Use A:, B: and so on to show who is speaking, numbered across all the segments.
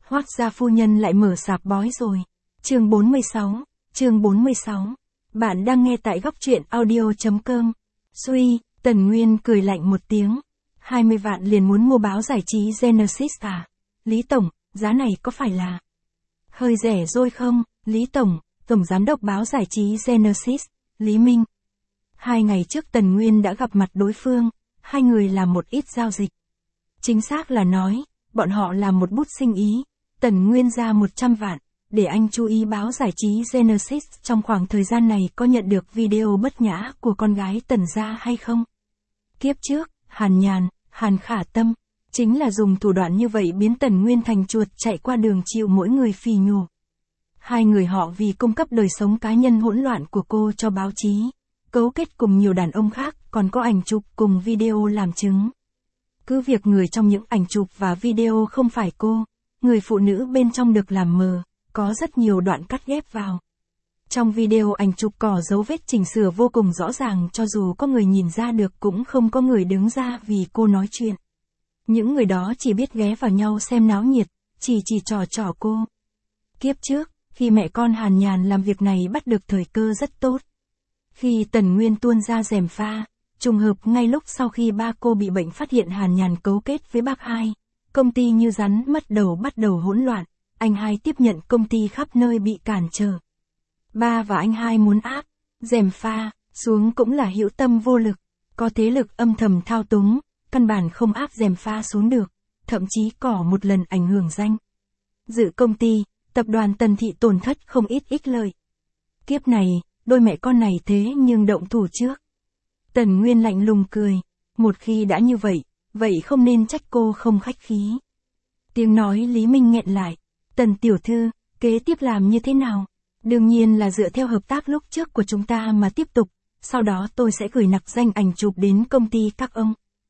A: Hoác gia phu nhân lại mở sạp bói rồi. Chương 46. Bạn đang nghe tại góc truyện audio.com. Suy, Tần Nguyên cười lạnh một tiếng. 20 vạn liền muốn mua báo giải trí Genesis à? Lý Tổng, giá này có phải là hơi rẻ rồi không? Lý Tổng, Tổng Giám đốc báo giải trí Genesis, Lý Minh. 2 ngày trước Tần Nguyên đã gặp mặt đối phương, hai người làm một ít giao dịch. Chính xác là nói, bọn họ làm một bút sinh ý. Tần Nguyên ra 100 vạn, để anh chú ý báo giải trí Genesis trong khoảng thời gian này có nhận được video bất nhã của con gái Tần gia hay không. Kiếp trước, Hàn Nhàn, Hàn Khả Tâm, chính là dùng thủ đoạn như vậy biến Tần Nguyên thành chuột chạy qua đường chịu mỗi người phì nhổ. Hai người họ vì cung cấp đời sống cá nhân hỗn loạn của cô cho báo chí, cấu kết cùng nhiều đàn ông khác, còn có ảnh chụp cùng video làm chứng. Cứ việc người trong những ảnh chụp và video không phải cô, người phụ nữ bên trong được làm mờ, có rất nhiều đoạn cắt ghép vào. Trong video ảnh chụp có dấu vết chỉnh sửa vô cùng rõ ràng, cho dù có người nhìn ra được cũng không có người đứng ra vì cô nói chuyện. Những người đó chỉ biết ghé vào nhau xem náo nhiệt, chỉ trò cô. Kiếp trước, khi mẹ con Hàn Nhàn làm việc này bắt được thời cơ rất tốt. Khi Tần Nguyên tuôn ra gièm pha, trùng hợp ngay lúc sau khi ba cô bị bệnh phát hiện Hàn Nhàn cấu kết với bác hai, công ty như rắn mất đầu bắt đầu hỗn loạn, anh hai tiếp nhận công ty khắp nơi bị cản trở. Ba và anh hai muốn áp gièm pha xuống cũng là hữu tâm vô lực, có thế lực âm thầm thao túng, căn bản không áp gièm pha xuống được, thậm chí có một lần ảnh hưởng danh dự công ty, tập đoàn Tần Thị tổn thất không ít ích lợi. Kiếp này, đôi mẹ con này thế nhưng động thủ trước. Tần Nguyên lạnh lùng cười, một khi đã như vậy, vậy không nên trách cô không khách khí. Tiếng nói Lý Minh nghẹn lại, Tần tiểu thư, kế tiếp làm như thế nào? Đương nhiên là dựa theo hợp tác lúc trước của chúng ta mà tiếp tục, sau đó tôi sẽ gửi nặc danh ảnh chụp đến công ty các ông.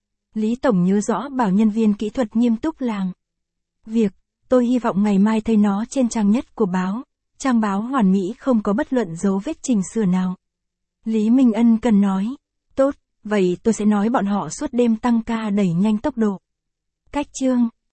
A: Lý Tổng nhớ rõ bảo nhân viên kỹ thuật nghiêm túc làm việc, tôi hy vọng ngày mai thấy nó trên trang nhất của báo, trang báo hoàn mỹ không có bất luận dấu vết chỉnh sửa nào. Lý Minh ân cần nói, tốt, vậy tôi sẽ nói bọn họ suốt đêm tăng ca đẩy nhanh tốc độ. Cách chương